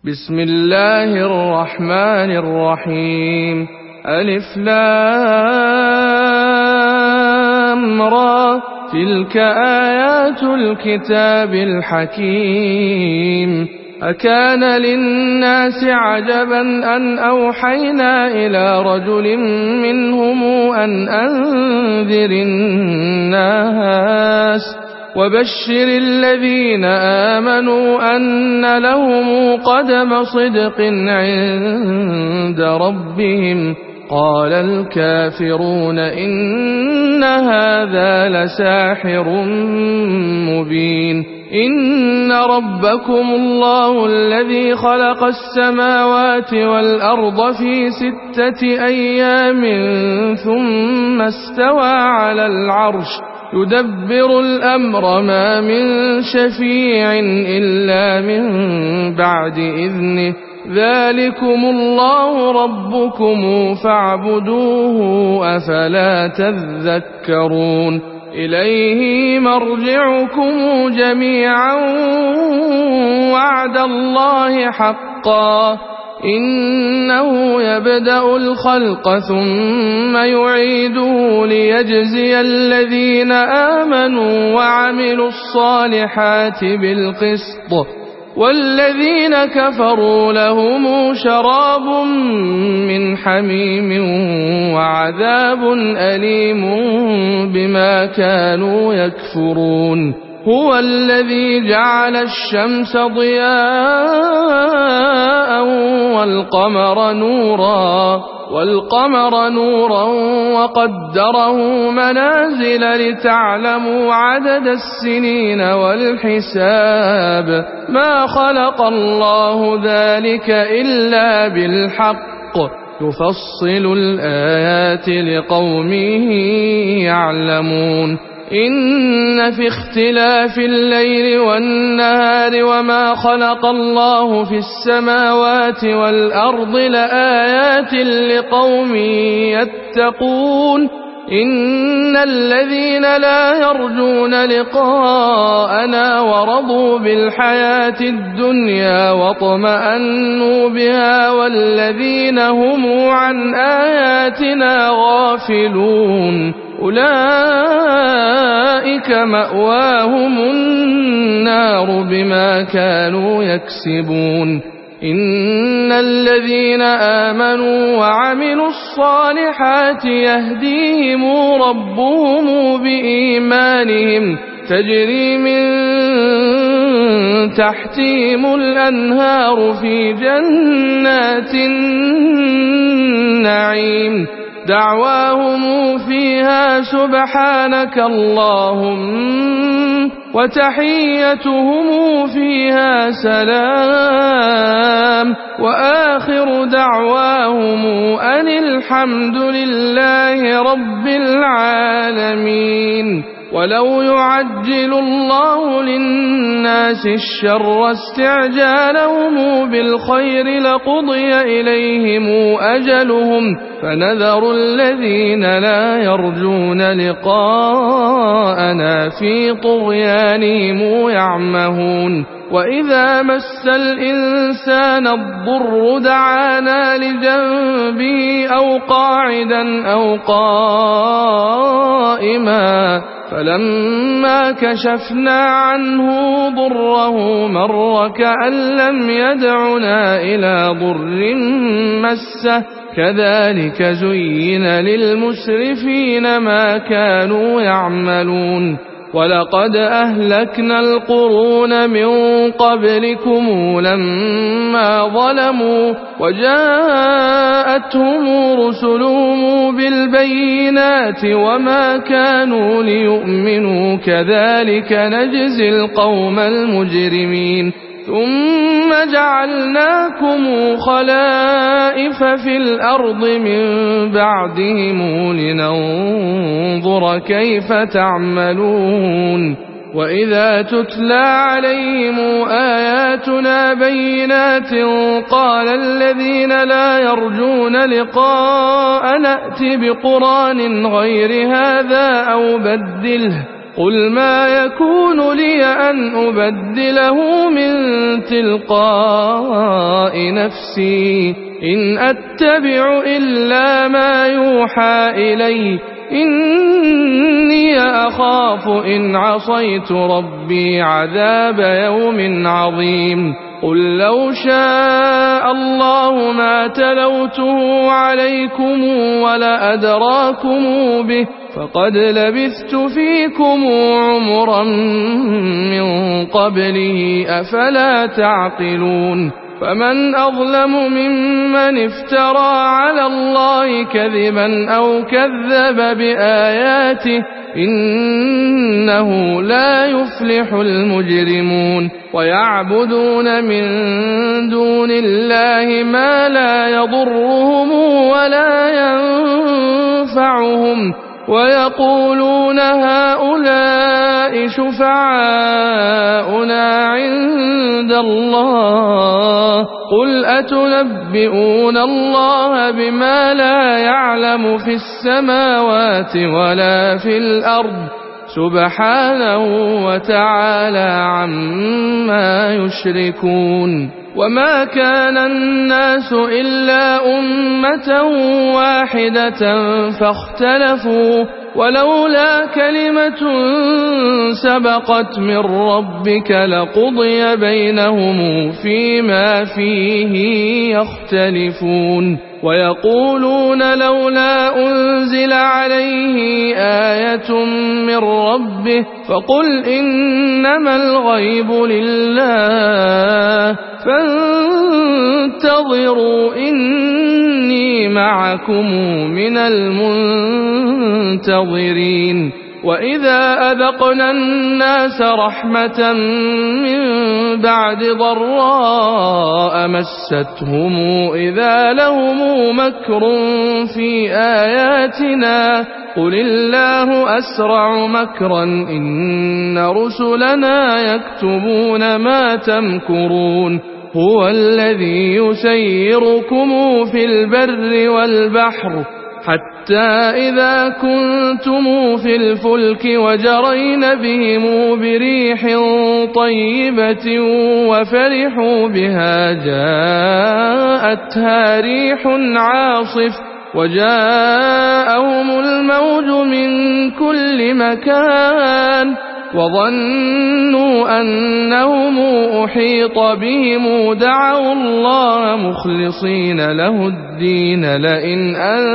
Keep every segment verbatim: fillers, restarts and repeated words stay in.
بسم الله الرحمن الرحيم. ألف لام را، تلك آيات الكتاب الحكيم. أكان للناس عجبا أن أوحينا إلى رجل منهم أن أنذر الناس وبشر الذين آمنوا أن لهم قدم صدق عند ربهم. قال الكافرون إن هذا لساحر مبين. إن ربكم الله الذي خلق السماوات والأرض في ستة أيام ثم استوى على العرش يدبر الأمر ما من شفيع إلا من بعد إذنه. ذلكم الله ربكم فاعبدوه أفلا تذكرون. إليه مرجعكم جميعا وعد الله حقا إنه يبدأ الخلق ثم يعيده ليجزي الذين آمنوا وعملوا الصالحات بالقسط والذين كفروا لهم شراب من حميم وعذاب أليم بما كانوا يكفرون. هو الذي جعل الشمس ضياء والقمر نورا والقمر نورا وقدره منازل لتعلموا عدد السنين والحساب. ما خلق الله ذلك إلا بالحق يفصل الآيات لقوم يعلمون. إن في اختلاف الليل والنهار وما خلق الله في السماوات والأرض لآيات لقوم يتقون. إن الذين لا يرجون لقاءنا ورضوا بالحياة الدنيا واطمأنوا بها والذين هم عن آياتنا غافلون أولئك مأواهم النار بما كانوا يكسبون. إن الذين آمنوا وعملوا الصالحات يهديهم ربهم بإيمانهم تجري من تحتهم الأنهار في جنات النعيم دعواهم فيها سبحانك اللهم وتحيتهم فيها سلام وآخر دعواهم أن الحمد لله رب العالمين. ولو يعجل الله للناس الشر استعجالهم بالخير لقضي إليهم أجلهم فنذر الذين لا يرجون لقاءنا في طغيانهم يعمهون. وإذا مس الإنسان الضر دعانا لجنبه أو قاعدا أو قائما فلما كشفنا عنه ضره مر كأن لم يدعنا إلى ضر مسه كذلك زين للمسرفين ما كانوا يعملون. ولقد أهلكنا القرون من قبلكم لما ظلموا وجاءتهم رسلهم بالبينات وما كانوا ليؤمنوا كذلك نجزي القوم المجرمين. ثم جعلناكم خلائف في الأرض من بعدهم لننظر كيف تعملون. وإذا تتلى عليهم آياتنا بينات قال الذين لا يرجون لقاء نأت بقرآن غير هذا أو بدله قل ما يكون لي أن أبدله من تلقاء تلقاء نفسي إن أتبع إلا ما يوحى إلي إني أخاف إن عصيت ربي عذاب يوم عظيم قل لو شاء الله ما تلوته عليكم ولا أدراكم به فقد لبثت فيكم عمرا من قبله أفلا تعقلون فمن أظلم ممن افترى على الله كذبا أو كذب بآياته إنه لا يفلح المجرمون ويعبدون من دون الله ما لا يضرهم ولا ينفعهم ويقولون هؤلاء شفعاؤنا عند الله قل أتنبئون الله بما لا يعلم في السماوات ولا في الأرض سبحانه وتعالى عما يشركون وما كان الناس إلا أمة واحدة فاختلفوا ولولا كلمة سبقت من ربك لقضي بينهم فيما فيه يختلفون ويقولون لولا أنزل عليه آية من ربه فقل إنما الغيب لله فانتظروا إني معكم من المنتظرين وإذا أذقنا الناس رحمة من بعد ضراء مستهم إذا لهم مكر في آياتنا قل الله أسرع مكرا إن رسلنا يكتبون ما تمكرون هو الذي يسيركم في البر والبحر حتى إذا كنتم في الفلك وجرين بهم بريح طيبة وفرحوا بها جاءتها ريح عاصف وجاءهم الموج من كل مكان وظنوا أنهم أحيط بهم دعوا الله مخلصين له الدين لئن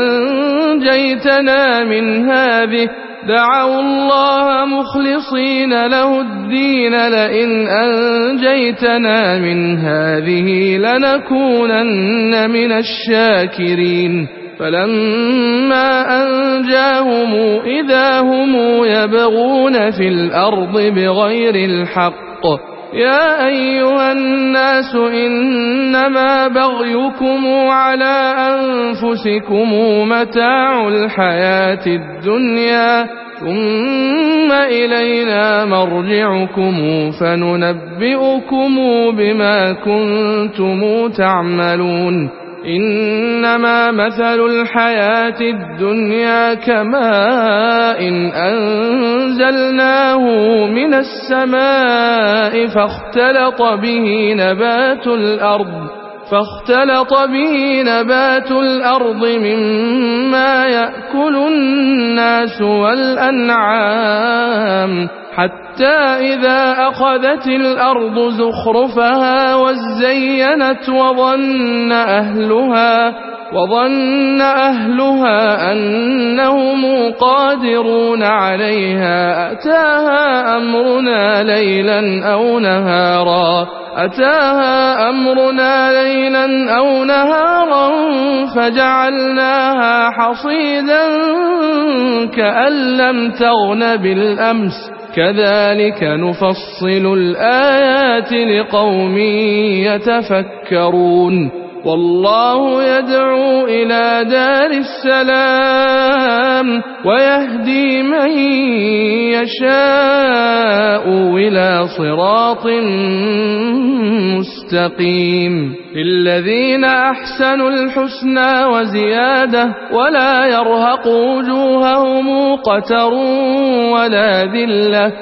أنجيتنا من هذه دعوا الله مخلصين له الدين لئن أنجيتنا من هذه لنكونن من الشاكرين فلما أنجاهم إذا هم يبغون في الأرض بغير الحق يا أيها الناس إنما بغيكم على أنفسكم متاع الحياة الدنيا ثم إلينا مرجعكم فننبئكم بما كنتم تعملون إنما مثل الحياة الدنيا كماء أنزلناه من السماء فاختلط به نبات الأرض فاختلط به نبات الأرض مما يأكل الناس والأنعام حتى إذا أخذت الأرض زخرفها وزينت وظن أهلها وظن أهلها أنهم قادرون عليها أتاها أمرنا ليلا أو نهارا أتاها أمرنا ليلا أو نهارا فجعلناها حصيدا كأن لم تغن بالأمس كذلك نفصل الآيات لقوم يتفكرون والله يدعو إلى دار السلام ويهدي من يشاء إلى صراط مستقيم. مستقيم للذين أحسنوا الحسنى وزيادة ولا يرهق وجوههم قتر ولا ذلة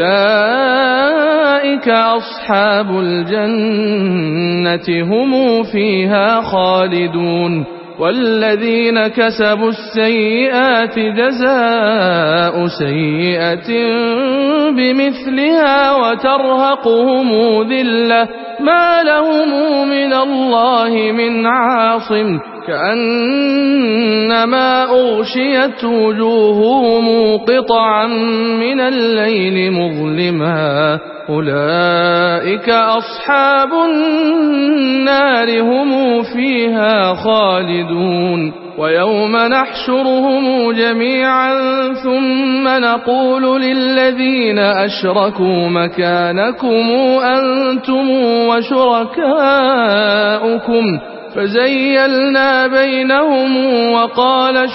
أولئك أصحاب الجنة هم فيها خالدون والذين كسبوا السيئات جزاء سيئة بمثلها وترهقهم ذلة ما لهم من الله من عاصم كأنما أغشيت وجوههم قطعا من الليل مظلما أولئك أصحاب النار هم فيها خالدون ويوم نحشرهم جميعا ثم نقول للذين أشركوا مكانكم أنتم وشركاؤكم فزيلنا بينهم وقال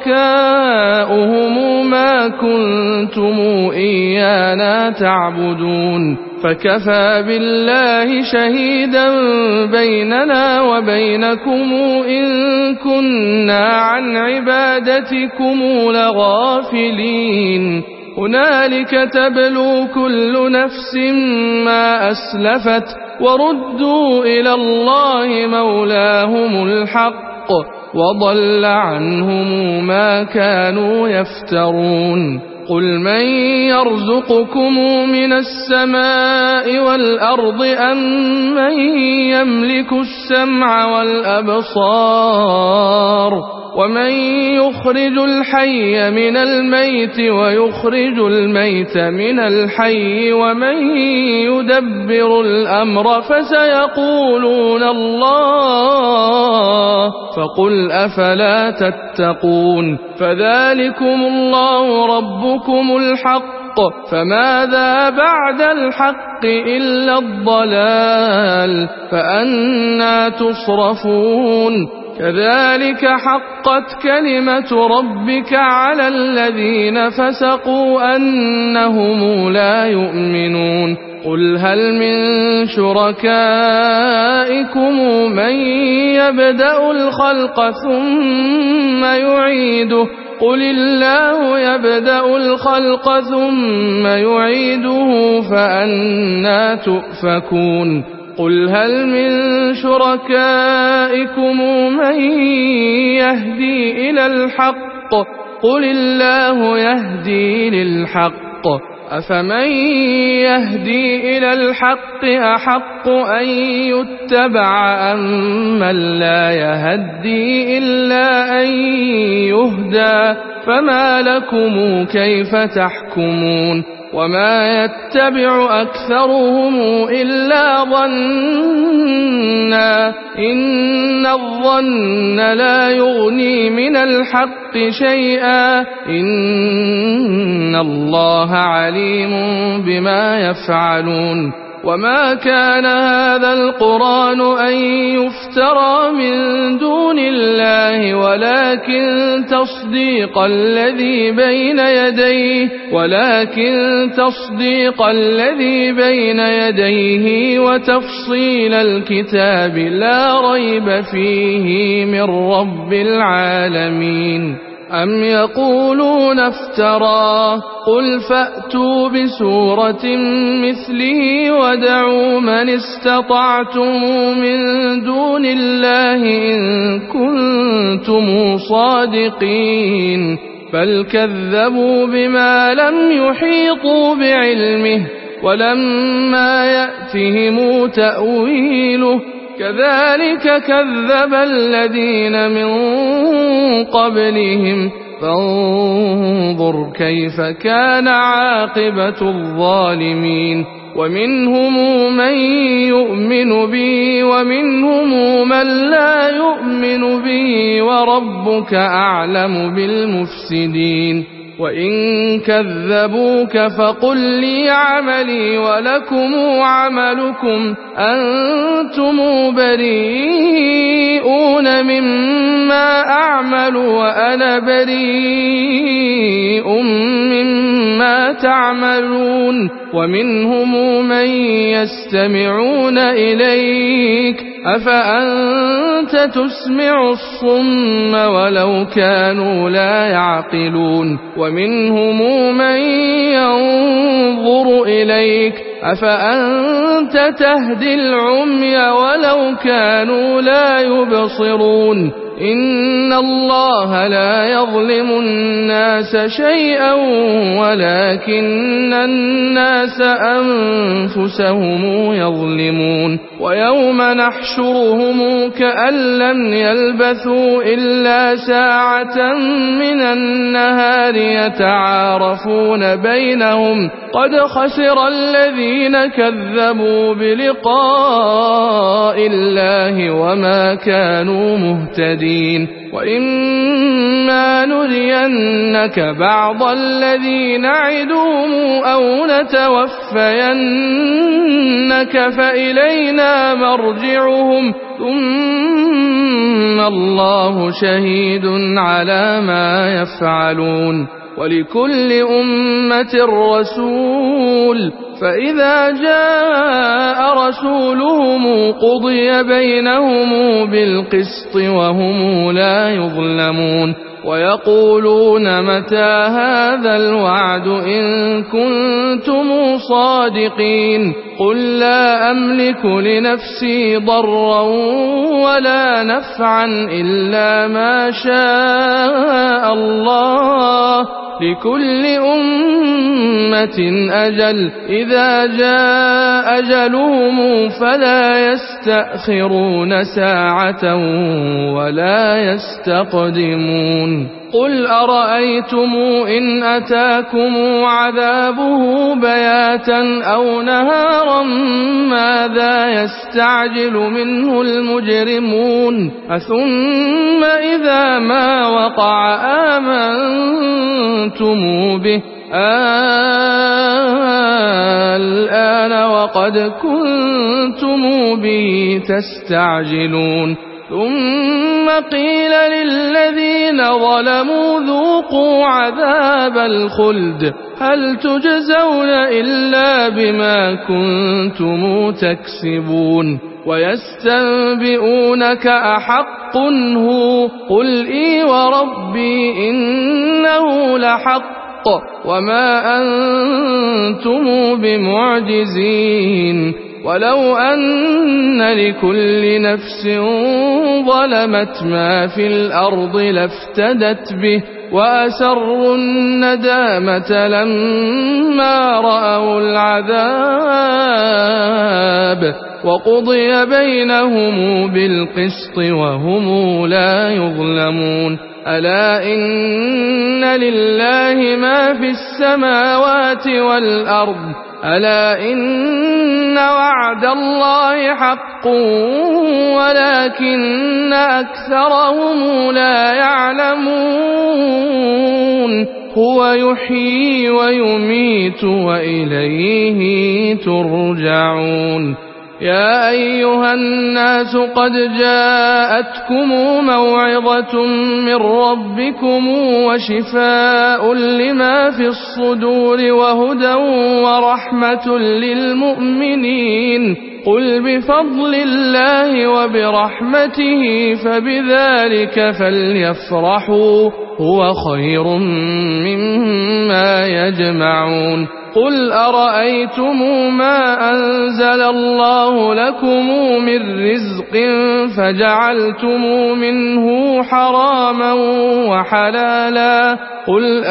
شركاؤهم ما كنتم إيانا تعبدون فكفى بالله شهيدا بيننا وبينكم إن كنا عن عبادتكم لغافلين هنالك تبلو كل نفس ما أسلفت وردوا إلى الله مولاهم الحق وضل عنهم ما كانوا يفترون قل من يرزقكم من السماء والأرض أم من يملك السمع والأبصار ومن يخرج الحي من الميت ويخرج الميت من الحي ومن يدبر الأمر فسيقولون الله فقل أفلا تتقون فذلكم الله ربكم الحق فماذا بعد الحق إلا الضلال فأنى تصرفون كذلك حقت كلمة ربك على الذين فسقوا أنهم لا يؤمنون قل هل من شركائكم من يبدأ الخلق ثم يعيده قل الله يبدأ الخلق ثم يعيده فأنى تؤفكون قل هل من شركائكم من يهدي إلى الحق قل الله يهدي للحق أفمن يهدي إلى الحق أحق أن يتبع أم من لا يهدي إلا أن يهدى فما لكم كيف تحكمون وما يتبع أكثرهم إلا ظنا إن الظن لا يغني من الحق شيئا إن الله عليم بما يفعلون وما كان هذا القرآن أن يفترى من دون الله ولكن تصديق الذي بين يديه ولكن تصديق الذي بين يديه وتفصيل الكتاب لا ريب فيه من رب العالمين أم يقولون افتراه قل فأتوا بسورة مثله ودعوا من استطعتم من دون الله إن كنتم صادقين بل كذبوا بما لم يحيطوا بعلمه ولما يأتهم تأويله كذلك كذب الذين من قبلهم فانظر كيف كان عاقبة الظالمين ومنهم من يؤمن به ومنهم من لا يؤمن به وربك أعلم بالمفسدين وإن كذبوك فقل لي عملي ولكم عملكم أنتم بريئون مما أعمل وأنا بريء مما تعملون ومنهم من يستمعون إليك أفأنت تسمع الصم ولو كانوا لا يعقلون ومنهم من ينظر إليك أفأنت تهدي العمي ولو كانوا لا يبصرون إن الله لا يظلم الناس شيئا ولكن الناس أنفسهم يظلمون ويوم نحشرهم كأن لم يلبثوا إلا ساعة من النهار يتعارفون بينهم قد خسر الذين كذبوا بلقاء الله وما كانوا مهتدين وإما نرينك بعض الذي نعدهم أو نتوفينك فإلينا مرجعهم ثم الله شهيد على ما يفعلون ولكل أمة رسول فإذا جاء رسولهم قضي بينهم بالقسط وهم لا يظلمون ويقولون متى هذا الوعد إن كنتم صادقين قل لا أملك لنفسي ضرا ولا نفعا إلا ما شاء الله لكل أمة أجل إذا جاء أجلهم فلا يستأخرون ساعة ولا يستقدمون قل أرأيتم إن أتاكم عذابه بياتا أو نهارا ماذا يستعجل منه المجرمون أثم إذا ما وقع آمنتم به الآن وقد كنتم به تستعجلون ثم قيل للذين ظلموا ذوقوا عذاب الخلد هل تجزون إلا بما كنتم تكسبون ويستنبئونك أحق هو قل إي وربي إنه لحق وما أنتم بمعجزين ولو أن لكل نفس ظلمت ما في الأرض لافتدت به وأسروا الندامة لما رأوا العذاب وقضي بينهم بالقسط وهم لا يظلمون ألا إن لله ما في السماوات والأرض ألا إن وعد الله حق ولكن أكثرهم لا يعلمون هو يحيي ويميت وإليه ترجعون يا أيها الناس قد جاءتكم موعظة من ربكم وشفاء لما في الصدور وهدى ورحمة للمؤمنين قل بفضل الله وبرحمته فبذلك فليفرحوا هو خير مما يجمعون قل أرأيتم ما أنزل الله لكم من رزق فجعلتم منه حراما وحلالا قل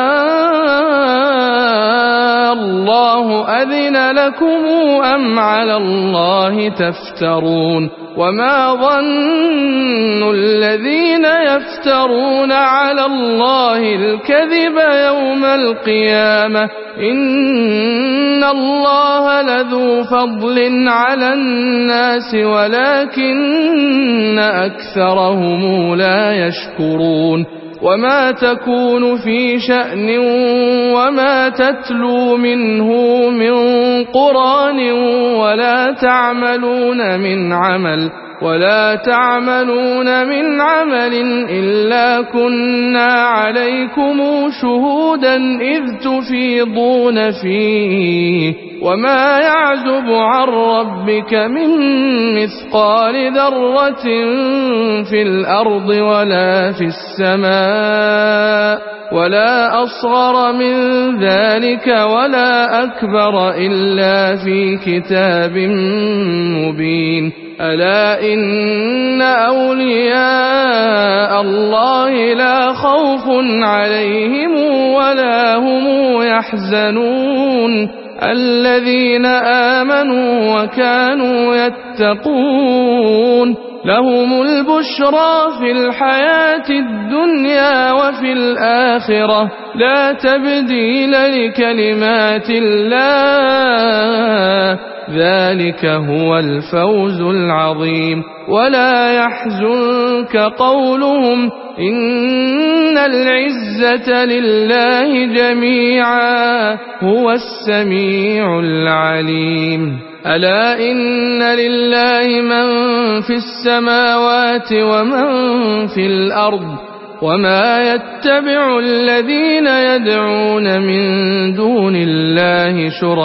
آه الله أذن لكم أم على الله تفترون وما ظن الذين يفترون على الله الكذب يوم القيامة إن الله لذو فضل على الناس ولكن أكثرهم لا يشكرون وما تكون في شأن وما تتلو منه من قرآن ولا تعملون من عمل ولا تعملون من عمل إلا كنا عليكم شهودا إذ تفيضون فيه وما يعزب عن ربك من مثقال ذرة في الأرض ولا في السماء ولا أصغر من ذلك ولا أكبر إلا في كتاب مبين ألا إن أولياء الله لا خوف عليهم ولا هم يحزنون الذين آمنوا وكانوا يتقون لهم البشرى في الحياة الدنيا وفي الآخرة لا تبديل لكلمات الله ذلك هو الفوز العظيم ولا يحزنك قولهم إن العزة لله جميعا هو السميع العليم ألا إن لله من في السماوات ومن في الأرض وما يتبع الذين يدعون من دون الله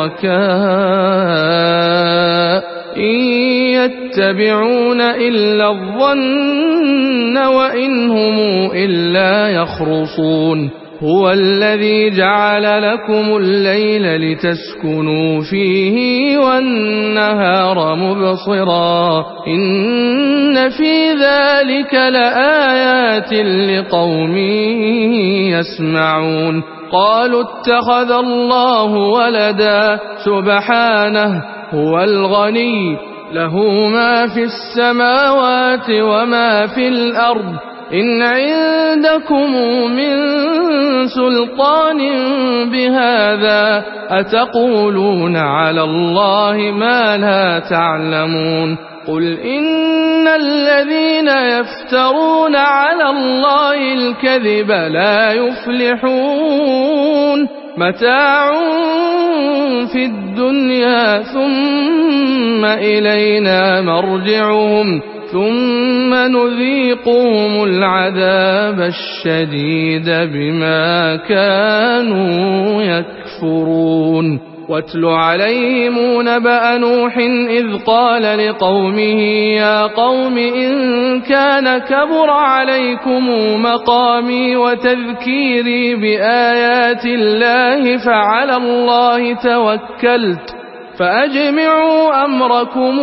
شركاء إن يتبعون إلا الظن وإن هم إلا يخرصون هو الذي جعل لكم الليل لتسكنوا فيه والنهار مبصرا إن في ذلك لآيات لقوم يسمعون قالوا اتخذ الله ولدا سبحانه هو الغني له ما في السماوات وما في الأرض إن عندكم من سلطان بهذا أتقولون على الله ما لا تعلمون قل إن الذين يفترون على الله الكذب لا يفلحون متاع في الدنيا ثم إلينا مرجعهم ثم نذيقهم العذاب الشديد بما كانوا يكفرون واتل عليهم نبأ نوح إذ قال لقومه يا قوم إن كان كبر عليكم مقامي وتذكيري بآيات الله فعلى الله توكلت فأجمعوا أمركم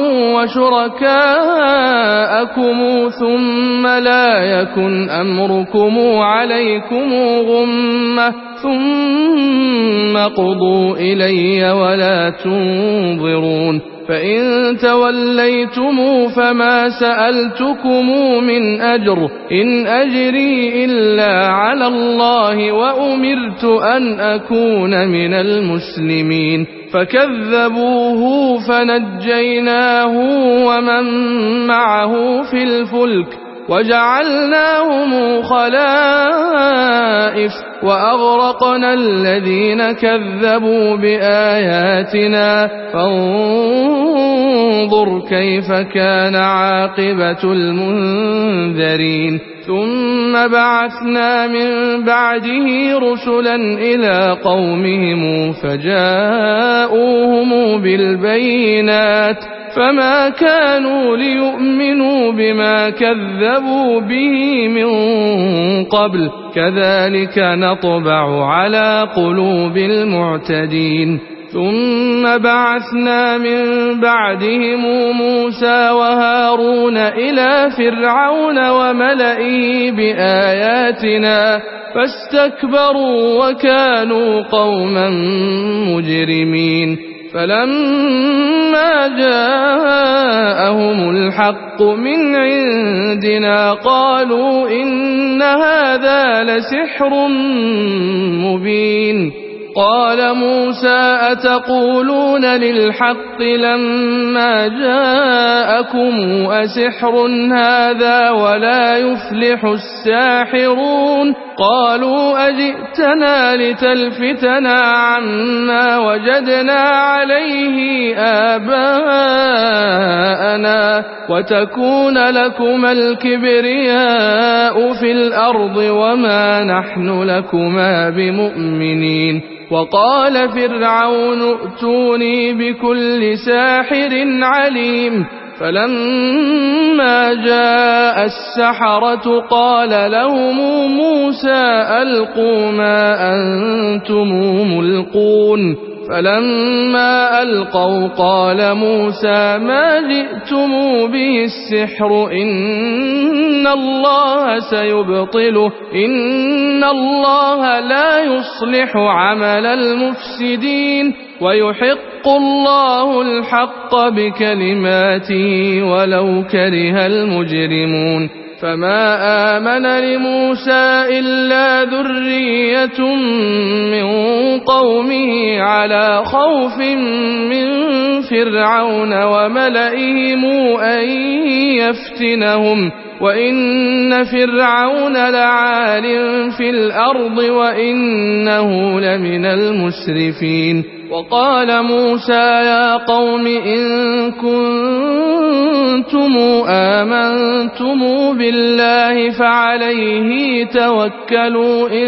وشركاءكم ثم لا يكن أمركم عليكم غمة ثم قضوا إلي ولا تنظرون فإن توليتم فما سألتكم من أجر إن أجري إلا على الله وأمرت أن أكون من المسلمين فكذبوه فنجيناه ومن معه في الفلك وجعلناهم خلائف وأغرقنا الذين كذبوا بآياتنا فانظر كيف كان عاقبة المنذرين ثم بعثنا من بعده رسلا إلى قومهم فجاءوهم بالبينات فما كانوا ليؤمنوا بما كذبوا به من قبل كذلك نطبع على قلوب المعتدين ثم بعثنا من بعدهم موسى وهارون إلى فرعون وملئه بآياتنا فاستكبروا وكانوا قوما مجرمين فلما جاءهم الحق من عندنا قالوا إن هذا لسحر مبين قال موسى أتقولون للحق لما جاءكم أسحر هذا ولا يفلح الساحرون قالوا أجئتنا لتلفتنا عما وجدنا عليه آباءنا وتكون لكما الكبرياء في الأرض وما نحن لكما بمؤمنين وقال فرعون ائتوني بكل ساحر عليم فلما جاء السحرة قال لهم موسى ألقوا ما أنتم ملقون فلما ألقوا قال موسى ما جئتم به السحر إن الله سيبطله إن الله لا يصلح عمل المفسدين ويحق الله الحق بكلماته ولو كره المجرمون فما آمن لموسى إلا ذرية من قومه على خوف من فرعون وملئهم أن يفتنهم وإن فرعون لعال في الأرض وإنه لمن المسرفين وقال موسى يا قوم إن كنتم آمنتم بالله فعليه توكلوا إن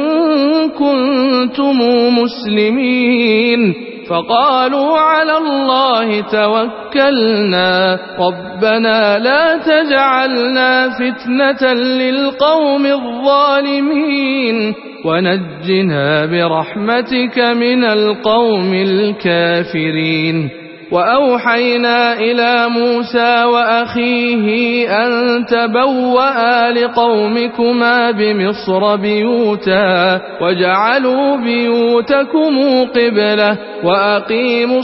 كنتم مسلمين فقالوا على الله توكلنا ربنا لا تجعلنا فتنة للقوم الظالمين ونجنا برحمتك من القوم الكافرين وأوحينا إلى موسى وأخيه أن تبوأ لقومكما بمصر بيوتا وجعلوا بيوتكم قبلة وأقيموا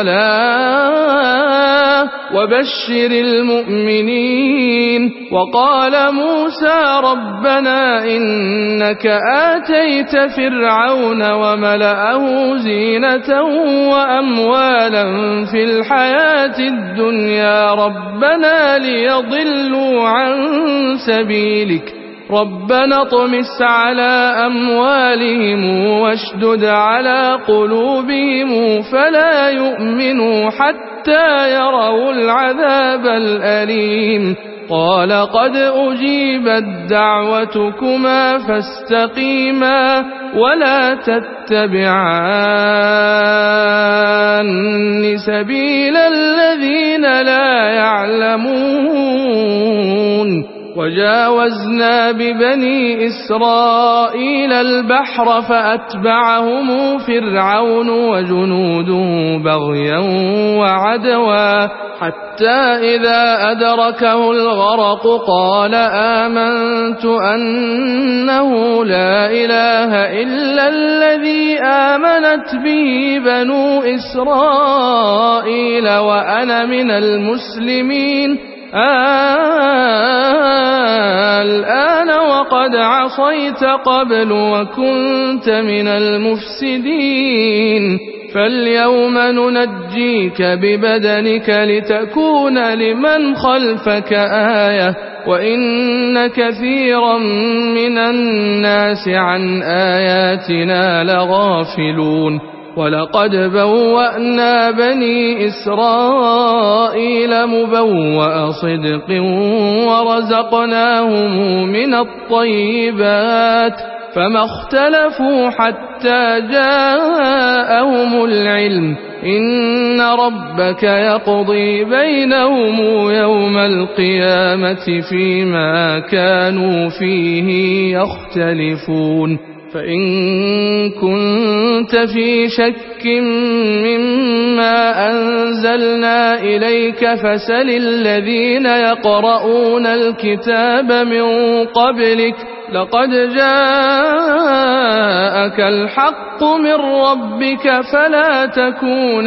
الصلاة وبشر المؤمنين وقال موسى ربنا إنك آتيت فرعون وملأه زينة وأموالا في في الحياة الدنيا ربنا ليضلوا عن سبيلك ربنا اطمس على أموالهم واشدد على قلوبهم فلا يؤمنوا حتى يروا العذاب الأليم قال قد أجيبت دعوتكما فاستقيما ولا تتبعان سبيل الذين لا يعلمون وجاوزنا ببني إسرائيل البحر فأتبعهم فرعون وجنوده بغيا وعدوا حتى إذا أدركه الغرق قال آمنت أنه لا إله إلا الذي آمنت به بنو إسرائيل وأنا من المسلمين الآن وقد عصيت قبل وكنت من المفسدين فاليوم ننجيك ببدنك لتكون لمن خلفك آية وإن كثيرا من الناس عن آياتنا لغافلون ولقد بوأنا بني إسرائيل مبوأ صدق ورزقناهم من الطيبات فما اختلفوا حتى جاءهم العلم إن ربك يقضي بينهم يوم القيامة فيما كانوا فيه يختلفون فإن كنت في شك مما أنزلنا إليك فسل الذين يقرؤون الكتاب من قبلك لقد جاءك الحق من ربك فلا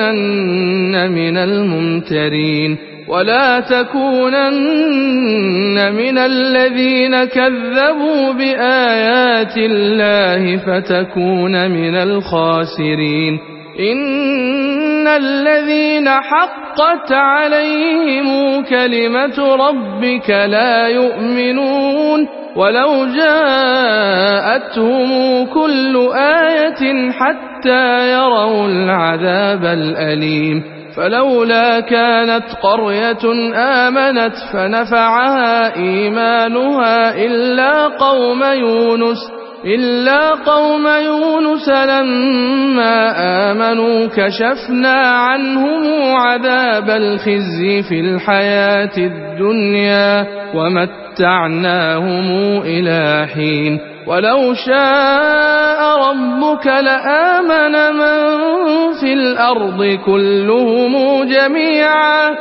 تكونن من الممترين ولا تكونن من الذين كذبوا بآيات الله فتكون من الخاسرين إن الذين حقت عليهم كلمة ربك لا يؤمنون ولو جاءتهم كل آية حتى يروا العذاب الأليم فلولا كانت قرية آمنت فنفعها إيمانها إلا قوم يونس إلا قوم يونس لما آمنوا كشفنا عنهم عذاب الخزي في الحياة الدنيا ومتعناهم إلى حين ولو شاء ربك لآمن من في الأرض كلهم جميعا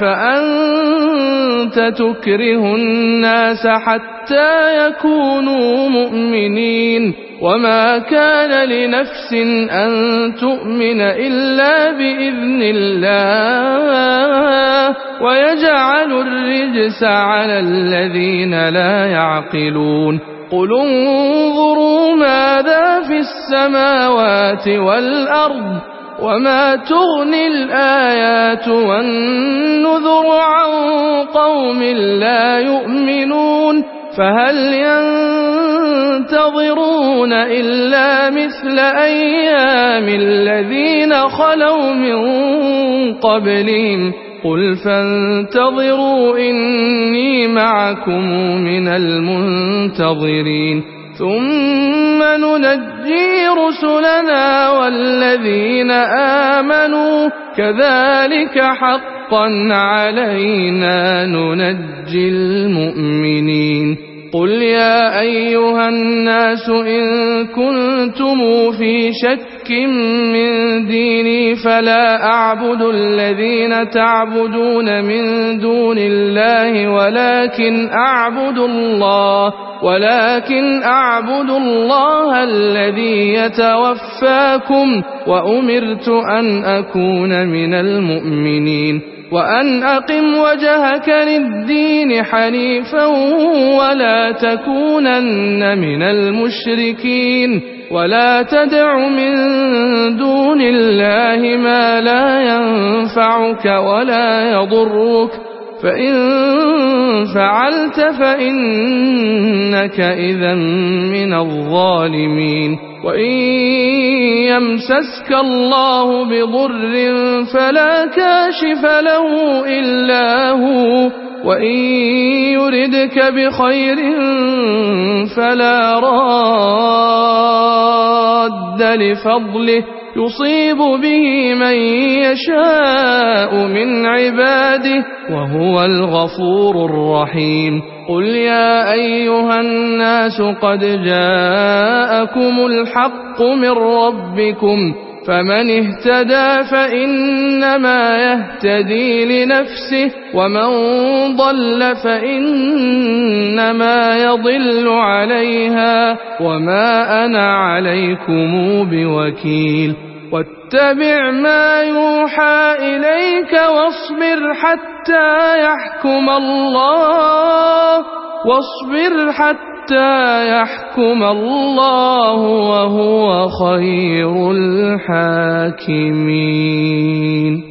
أفأنت تكره الناس حتى يكونوا مؤمنين وما كان لنفس أن تؤمن إلا بإذن الله ويجعل الرجس على الذين لا يعقلون قل انظروا ماذا في السماوات والأرض وما تغني الآيات والنذر عن قوم لا يؤمنون فهل ينتظرون إلا مثل أيام الذين خلوا من قبلهم قل فانتظروا إني معكم من المنتظرين ثم ننجي رسلنا والذين آمنوا كذلك حقا علينا ننجي المؤمنين قل يا أيها الناس إن كنتم في شك من ديني فلا أعبد الذين تعبدون من دون الله ولكن أعبد الله ولكن أعبد الله الذي يتوفاكم وأمرت أن أكون من المؤمنين وأن أقم وجهك للدين حنيفا ولا تكونن من المشركين ولا تدع من دون الله ما لا ينفعك ولا يضرك فإن فعلت فإنك إذا من الظالمين وإن يمسسك الله بضر فلا كاشف له إلا هو وإن يردك بخير فلا راد لفضله يصيب به من يشاء من عباده وهو الغفور الرحيم قل يا أيها الناس قد جاءكم الحق من ربكم فمن اهتدى فإنما يهتدي لنفسه ومن ضل فإنما يضل عليها وما أنا عليكم بوكيل واتبع ما يوحى إليك واصبر حتى يحكم الله واصبر حتى يحكم الله وهو خير الحاكمين.